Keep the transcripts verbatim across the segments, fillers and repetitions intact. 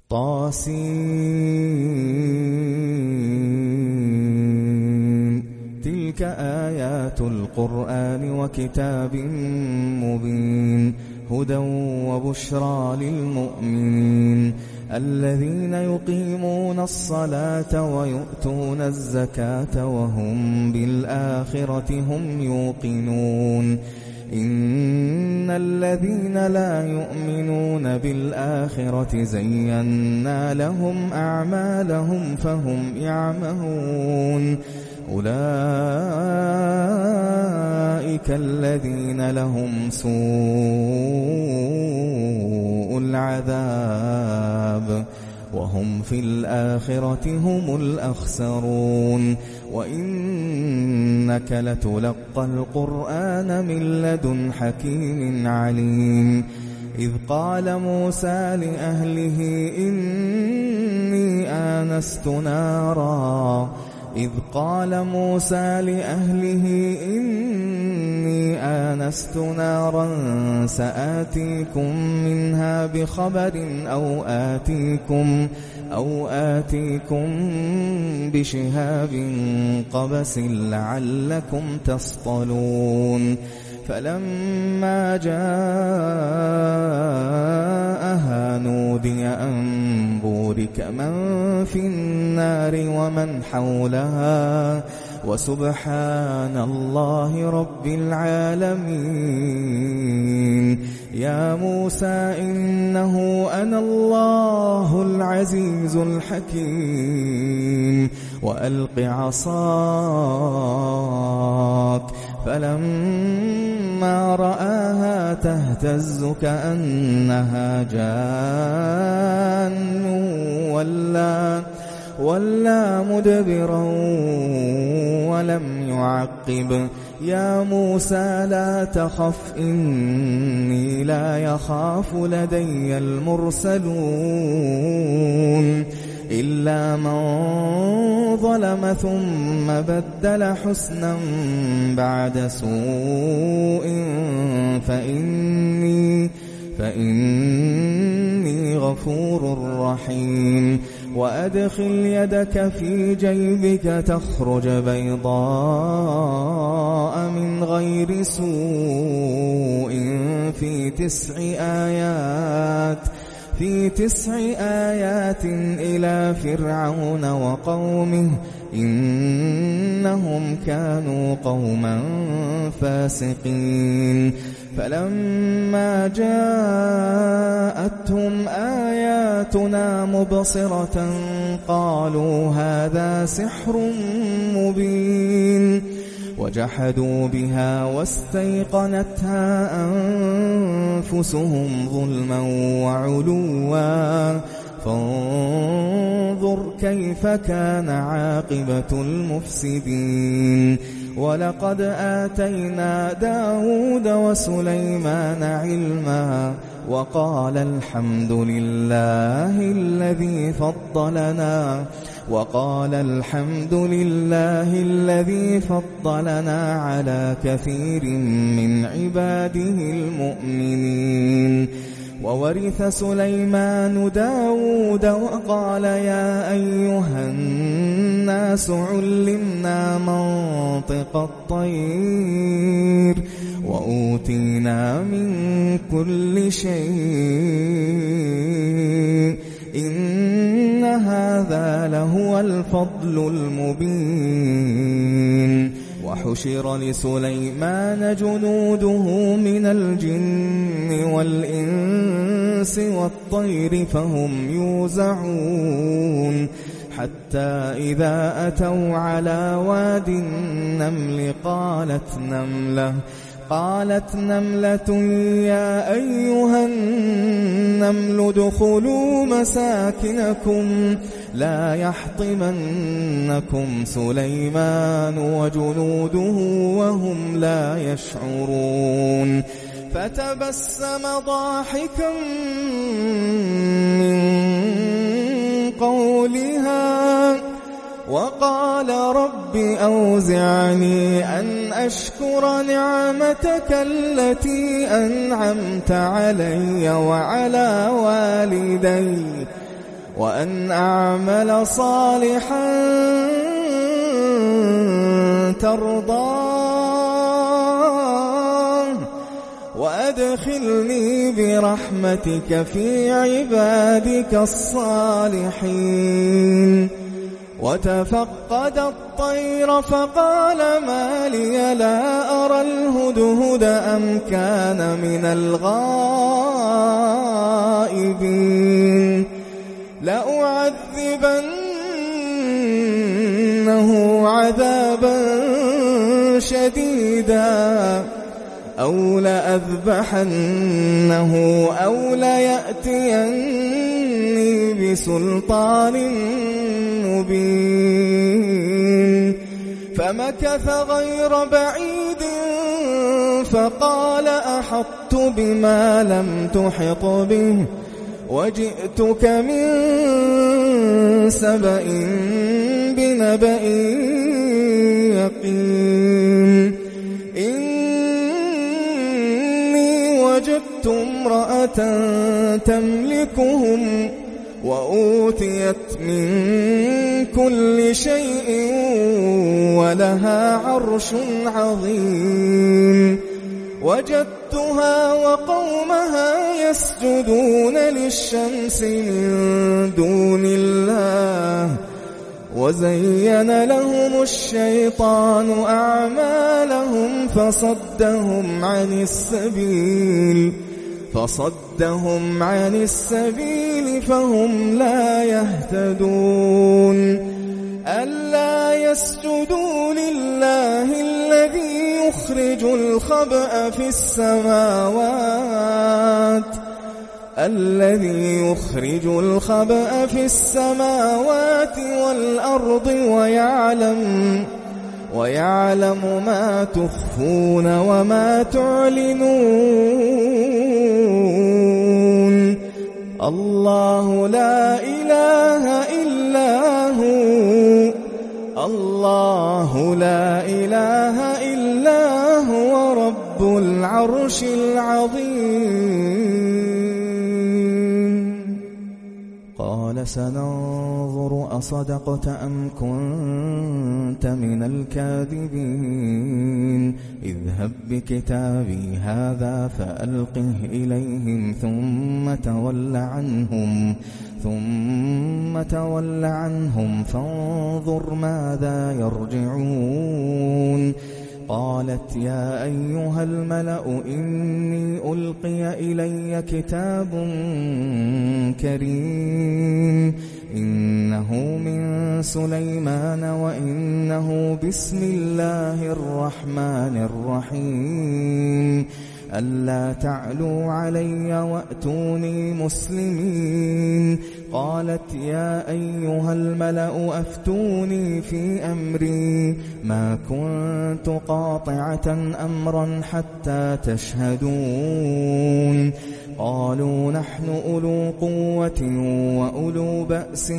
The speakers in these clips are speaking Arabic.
طاسين تلك آيات القرآن وكتاب مبين هدى وبشرى للمؤمنين الذين يقيمون الصلاة ويؤتون الزكاة وهم بالآخرة هم يوقنون إن الذين لا يؤمنون بالآخرة زينا لهم أعمالهم فهم يعمهون أولئك الذين لهم سوء العذاب وهم في الآخرة هم الأخسرون وإنك لتلقى القرآن من لدن حكيم عليم إذ قال موسى لأهله إني آنست نارا إذ قال موسى لأهله إني آنست نارا سآتيكم منها بخبر أو آتيكم أو آتيكم بشهاب قبس لعلكم تصطلون فلما جاءها نودي أن بورك من في النار ومن حولها وسبحان الله رب العالمين يا موسى إنه أنا الله العزيز الحكيم وألق عصاك فلما رآها تهتز كأنها جان ولا ولا مدبرا ولم يعقب يا موسى لا تخف إني لا يخاف لدي المرسلون إلا من ظلم ثم بدل حسنا بعد سوء فإني فإني غفور رحيم وأدخل يدك في جيبك تخرج بيضاء من غير سوء في تسع آيات في تسع آيات إلى فرعون وقومه إنهم كانوا قوما فاسقين فلما جاءتهم آياتنا مبصرة قالوا هذا سحر مبين وجحدوا بها واستيقنتها أنفسهم ظلما وعلوا فانظر كيف كان عاقبة المفسدين ولقد آتينا داود وسليمان علما وقال الحمد لله الذي فضلنا وقال الحمد لله الذي فضلنا على كثير من عباده المؤمنين وورث سليمان داود وقال يا أيها الناس علمنا منطق الطير وأوتينا من كل شيء إن هذا لهو الفضل المبين وحشر لسليمان جنوده من الجن والإنس والطير فهم يوزعون حتى إذا أتوا على واد النمل قالت نملة قالت نملة يا أيها النمل ادخلوا مساكنكم لا يحطمنكم سليمان وجنوده وهم لا يشعرون فتبسم ضاحكا من قولها وقال رب أوزعني أن أشكر نعمتك التي أنعمت علي وعلى والدي وأن أعمل صالحا ترضاه وأدخلني برحمتك في عبادك الصالحين. وتفقد الطير فقال ما لي لا أرى الهدهد أم كان من الغائبين لأعذبنه عذابا شديدا أو لأذبحنه أو ليأتيني بسلطان مبين. فمكث غير بعيد فقال أحطت بما لم تحط به وجئتك من سبأ بنبأ يقين. إني وجدت امرأة تملكهم وأوتيت من كل شيء ولها عرش عظيم. وجدتها وقومها يسجدون للشمس من دون الله وزين لهم الشيطان أعمالهم فصدهم عن السبيل فصدهم عن السبيل فهم لا يهتدون. ألا يسجدوا لله الذي يخرج الخبأ في السماوات الذي يخرج الخبأ في السماوات والأرض ويعلم ويعلم ما تخفون وما تعلنون. الله لا إله إلا هو الله لا إله إلا هو رب العرش العظيم. قال سننظر أصدقت أم كنت من الكاذبين. اذهب بكتابي هذا فألقه إليهم ثم تول عنهم ثم تول عنهم فانظر ماذا يرجعون. قالت يا أيها الملأ إني ألقي إلي كتاب كريم إنه من سليمان وإنه بسم الله الرحمن الرحيم ألا تعلوا علي وأتوني مسلمين. قالت يا أيها الملأ أفتوني في أمري ما كنت قاطعة أمرا حتى تشهدون. قالوا نحن أولو قوة وأولو بأس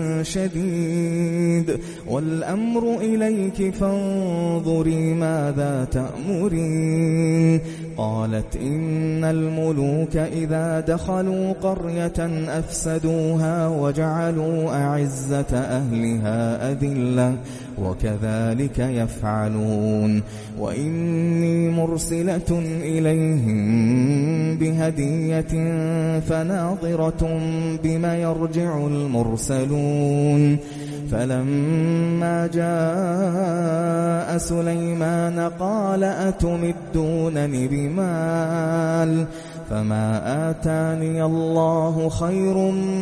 شديد والأمر إليك فانظري ماذا تأمرين. قالت إن الملوك إذا دخلوا قرية أفسدوها وجعلوا أعزة أهلها أذلة وكذلك يفعلون. وإني مرسلة إليهم بهدية فناظرة بما يرجع المرسلون. فلما جاء سليمان قال أتمدونني بمال فما آتاني الله خير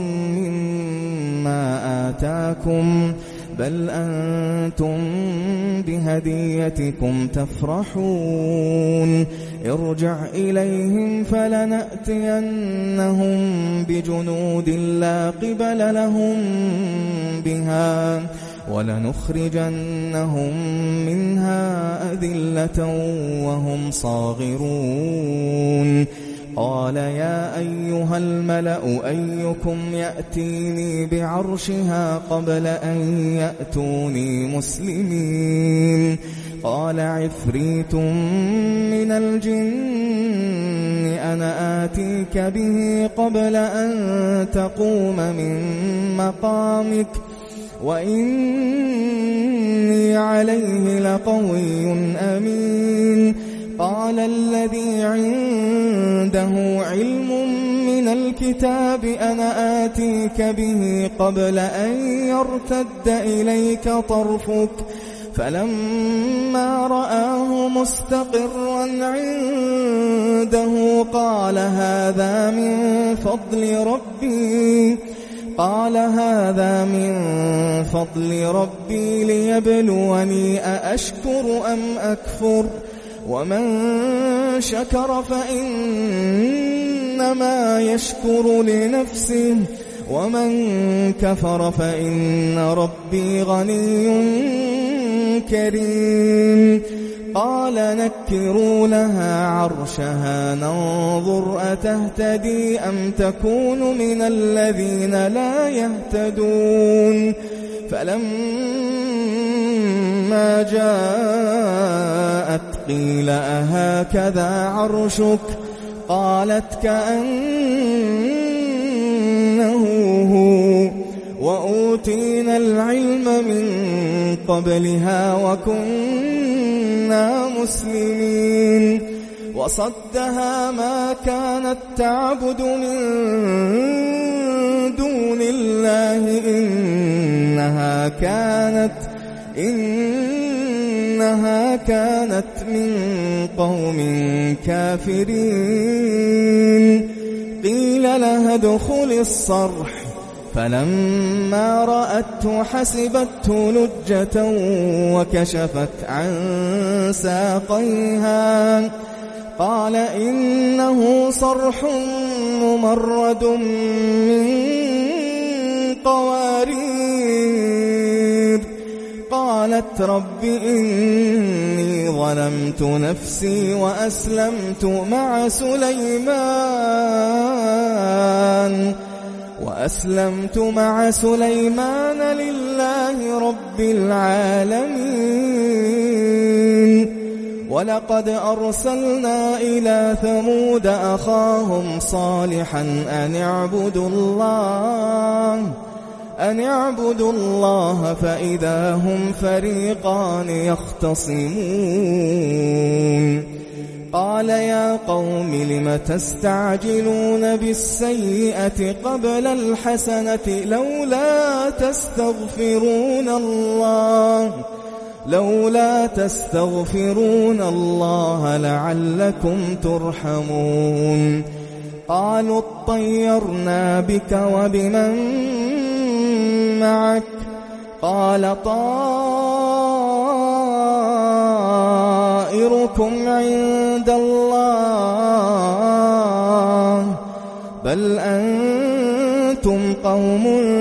مما آتاكم بل أنتم بهديتكم تفرحون. ارجع إليهم فلنأتينهم بجنود لا قبل لهم بها ولنخرجنهم منها أذلة وهم صاغرون. قال يا أيها الملأ أيكم يأتيني بعرشها قبل أن يأتوني مسلمين. قال عفريت من الجن إني أنا آتيك به قبل أن تقوم من مقامك وإني عليه لقوي أمين. قال الذي عنده علم من الكتاب أنا آتيك به قبل أن يرتد إليك طرفك فلما رآه مستقرا عنده قال هذا من فضل ربي قال هذا من فضل ربي ليبلوني أأشكر أم أكفر ومن شكر فإنما يشكر لنفسه ومن كفر فإن ربي غني كريم. قال نكروا لها عرشها ننظر أتهتدي أم تكون من الذين لا يهتدون. فلما جاءت قيل أهكذا عرشك قالت كأنه هو وأوتينا العلم من قبلها وكنا مسلمين. وصدها ما كانت تعبد من دون الله إنها كانت إنها كانت من قوم كافرين. قيل لها ادخل الصرح فلما رأته حسبته لجة وكشفت عن ساقيها قال إنه صرح ممرد من قوارير. قالت رب إني ظلمت نفسي وأسلمت مع سليمان وأسلمت مع سليمان لله رب العالمين. ولقد أرسلنا إلى ثمود أخاهم صالحا أن اعبدوا الله أن اعبدوا الله فإذا هم فريقان يختصمون. قال يا قوم لم تستعجلون بالسيئة قبل الحسنة لولا تستغفرون الله لولا تستغفرون الله لعلكم ترحمون. قالوا اطيرنا بك وبمن معك قال طائركم عند الله بل أنتم قوم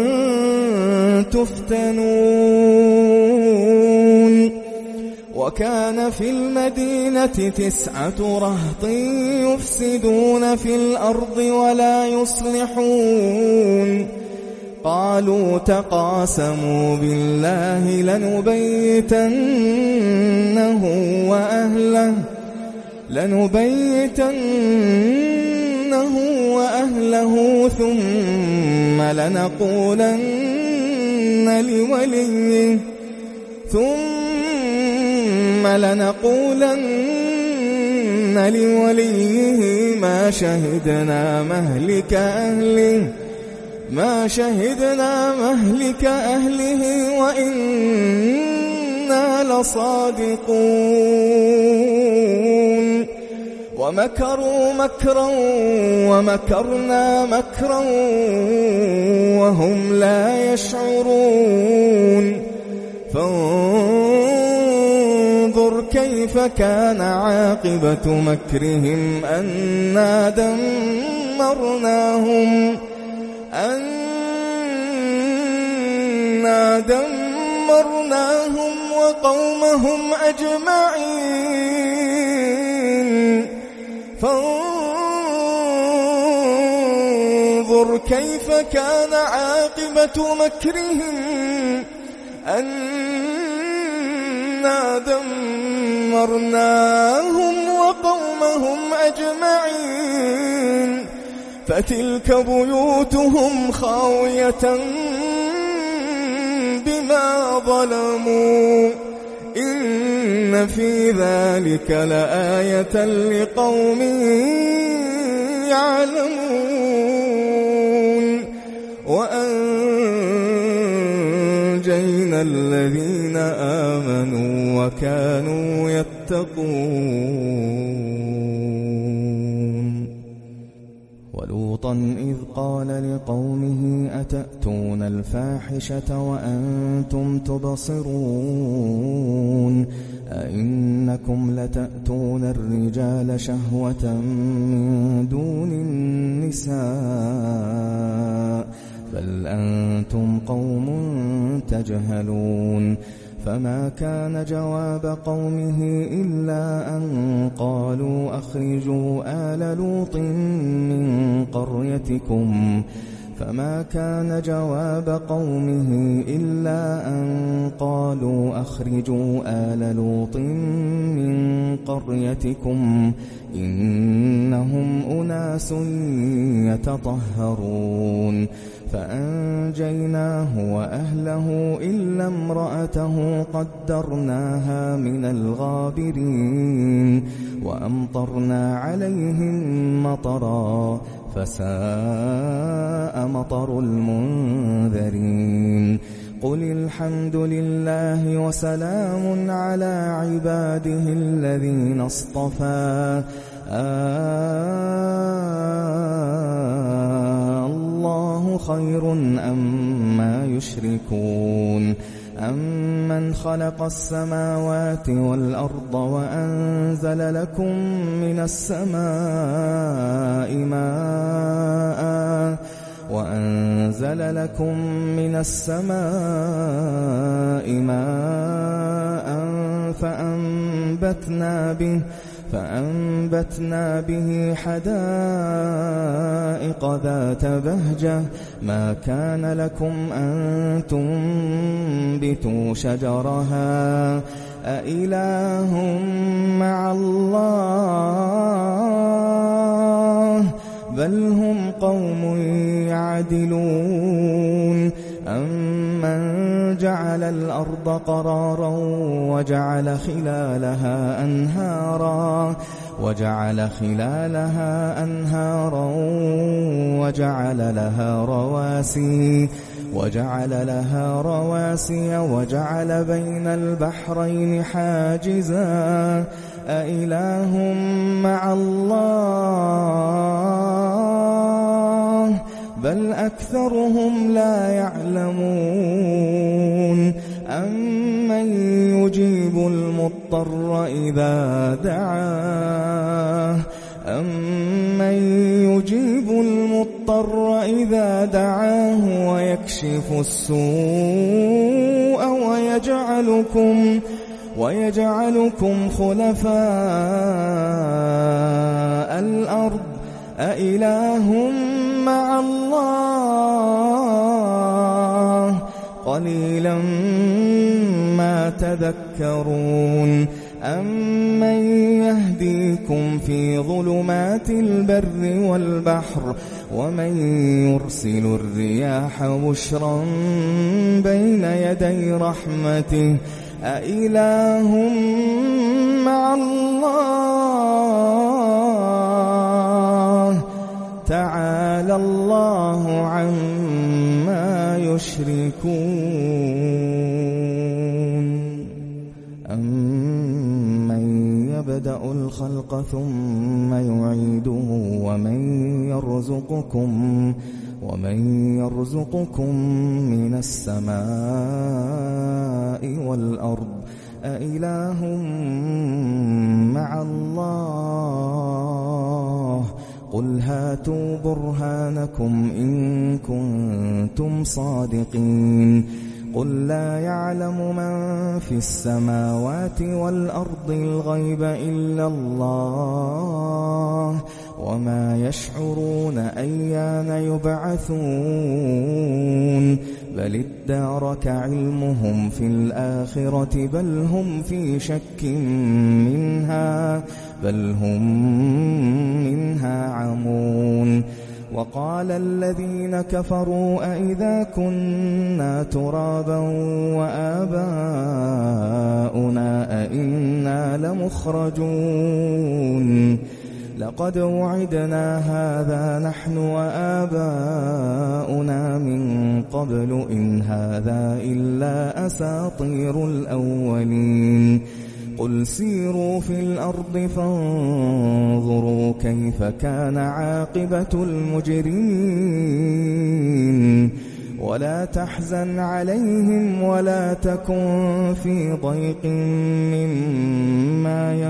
تفتنون. وكان في المدينة تسعة رهط يفسدون في الأرض ولا يصلحون. قالوا تقاسموا بالله لنبيتنه وأهله لنبيتنه وأهله ثم لنقولن لوليه ثم لنقولن لوليه ما شهدنا مهلك أهله ما شهدنا مهلك أهله وإنا لصادقون. ومكروا مكرا ومكرنا مكرا وهم لا يشعرون. فانظر كيف كان عاقبة مكرهم أنا دمرناهم أنا دمرناهم وقومهم أجمعين. فانظر كيف كان عاقبة مكرهم أنا إنا دمرناهم وقومهم أجمعين فتلك بيوتهم خاوية بما ظلموا إن في ذلك لآية لقوم يعلمون وأنجينا الذين آمنوا وكانوا يتقون ولوطا إذ قال لقومه أتأتون الفاحشة وأنتم تبصرون أئنكم لتأتون الرجال شهوة من دون النساء بل أنتم قوم تجهلون فما كان جواب قومه إلا أن قالوا أخرجوا آل لوط من قريتكم فما كان جواب قومه إلا أن قالوا أخرجوا آل لوط من قريتكم إنهم أناس يتطهرون فأنجيناه وأهله إلا امرأته قدرناها من الغابرين وأمطرنا عليهم مطرا فساء مطر المنذرين قل الحمد لله وسلام على عباده الذين اصطفى آه الله خير أما يشركون أمن خلق السماوات والأرض وأنزل لكم من السماء ماء وأنزل لكم من السماء ماء فأنبتنا به فأنبتنا به حدائق ذات بهجة ما كان لكم أن تنبتوا شجرها أإله مع الله بل هم قوم يعدلون أمن جعل الأرض قرارا وجعل خلالها أنهارا وجعل خلالها أنهارا وجعل لها رواسي وجعل لها رواسي وجعل بين البحرين حاجزا أإله مع الله بل أكثرهم لا يعلمون أمن يجيب المضطر إذا دعاه أمن يجيب المضطر إذا دعاه ويكشف السوء ويجعلكم ويجعلكم خلفاء الأرض أإله مع الله قليلا ما تذكرون أمن يهديكم في ظلمات البر والبحر ومن يرسل الرياح بشرا بين يدي رحمته أإله مع الله تعالى الله عما يشركون أمن يبدأ الخلق ثم يعيده ومن يرزقكم ومن يرزقكم من السماء والأرض أإله مع الله قل هاتوا برهانكم إن كنتم صادقين قل لا يعلم من في السماوات والأرض الغيب إلا الله وما يشعرون أيان يبعثون بل ادارك علمهم في الآخرة بل هم في شك منها بل هم منها عمون وقال الذين كفروا أئذا كنا ترابا وآباؤنا أئنا لمخرجون لقد وعدنا هذا نحن وآباؤنا من قبل إن هذا إلا أساطير الأولين قل سيروا في الأرض فانظروا كيف كان عاقبة المجرمين ولا تحزن عليهم ولا تكن في ضيق مما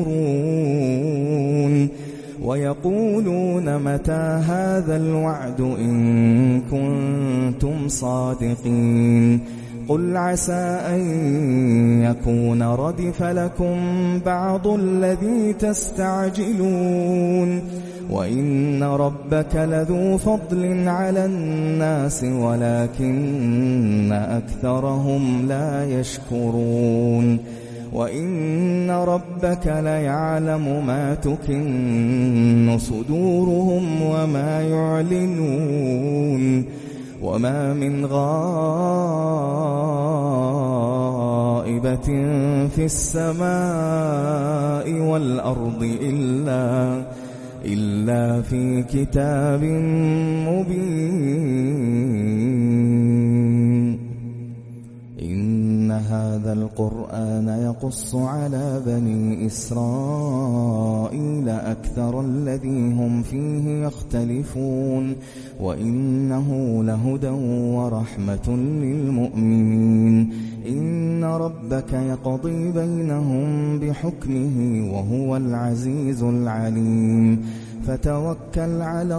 يمكرون ويقولون متى هذا الوعد إن كنتم صادقين قل عسى أن يكون ردف لكم بعض الذي تستعجلون وإن ربك لذو فضل على الناس ولكن أكثرهم لا يشكرون وإن ربك ليعلم ما تكن صدورهم وما يعلنون وما من غائبة في السماء والأرض إلا إلا في كتاب مبين إن هذا القرآن يقص على بني إسرائيل أكثر الذي هم فيه يختلفون وإنه لهدى ورحمة للمؤمنين إن ربك يقضي بينهم بحكمه وهو العزيز العليم فتوكل على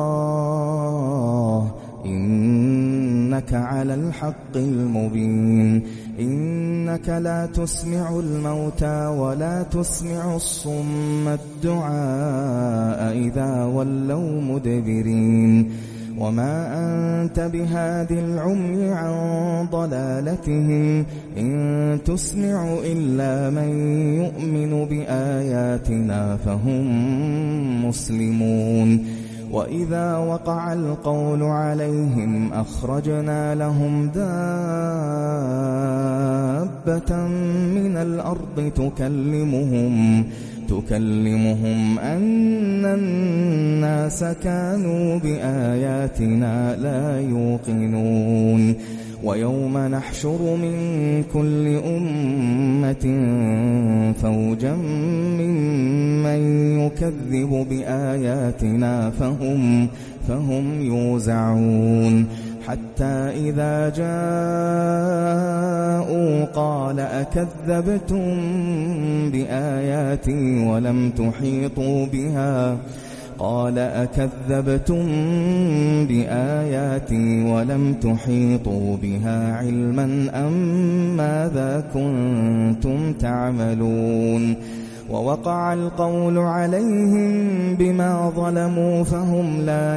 الله إنك على الحق المبين إنك لا تسمع الموتى ولا تسمع الصم الدعاء إذا ولوا مدبرين وما أنت بهاد العمي عن ضلالتهم إن تسمع إلا من يؤمن بآياتنا فهم مسلمون وإذا وقع القول عليهم أخرجنا لهم دابة من الأرض تكلمهم تكلمهم أن الناس كانوا بآياتنا لا يوقنون ويوم نحشر من كل أمة فوجا ممن يكذب بآياتنا فهم, فهم يوزعون حتى إذا جاءوا قال أكذبتم بآياتي ولم تحيطوا بها قال أكذبتم بآياتي ولم تحيطوا بها علما أم ماذا كنتم تعملون ووقع القول عليهم بما ظلموا فهم لا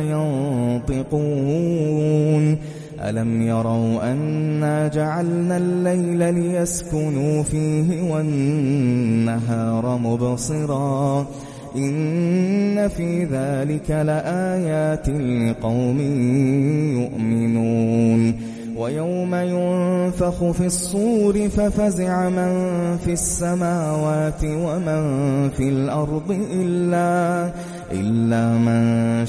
ينطقون ألم يروا أنا جعلنا الليل ليسكنوا فيه والنهار مبصرا إن في ذلك لآيات لقوم يؤمنون ويوم ينفخ في الصور ففزع من في السماوات ومن في الأرض إلا, إلا من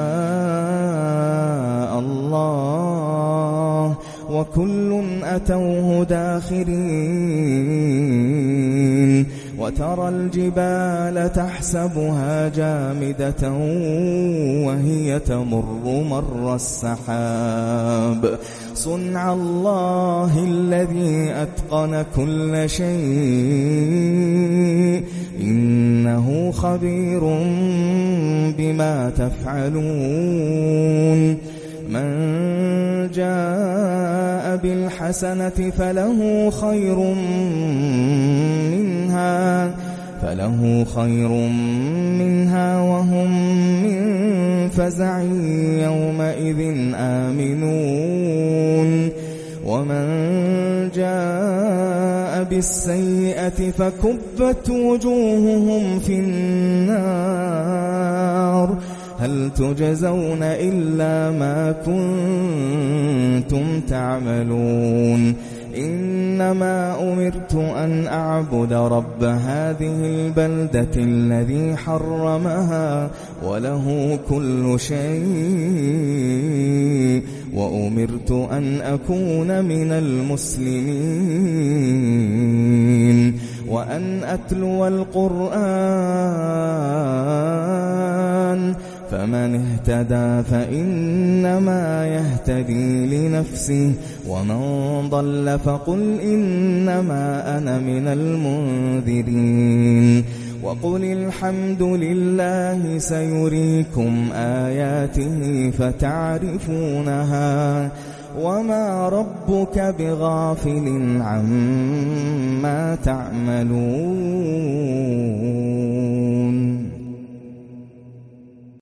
شاء الله وكل أتوه داخرين وترى الجبال تحسبها جامدة وهي تمر مر السحاب صنع الله الذي أتقن كل شيء إنه خبير بما تفعلون من جاء بالحسنة فله خير منها فله خير منها وهم من فزع يومئذ آمنون بالسيئة فكبت وجوههم في النار هل تجزون إلا ما كنتم تعملون إنما أمرت أن أعبد رب هذه البلدة الذي حرمها وله كل شيء وأمرت أن أكون من المسلمين وأن أتلو القرآن فمن اهتدى فإنما يهتدي لنفسه ومن ضل فقل إنما أنا من المنذرين وقل الحمد لله سيريكم آياته فتعرفونها وما ربك بغافل عما تعملون.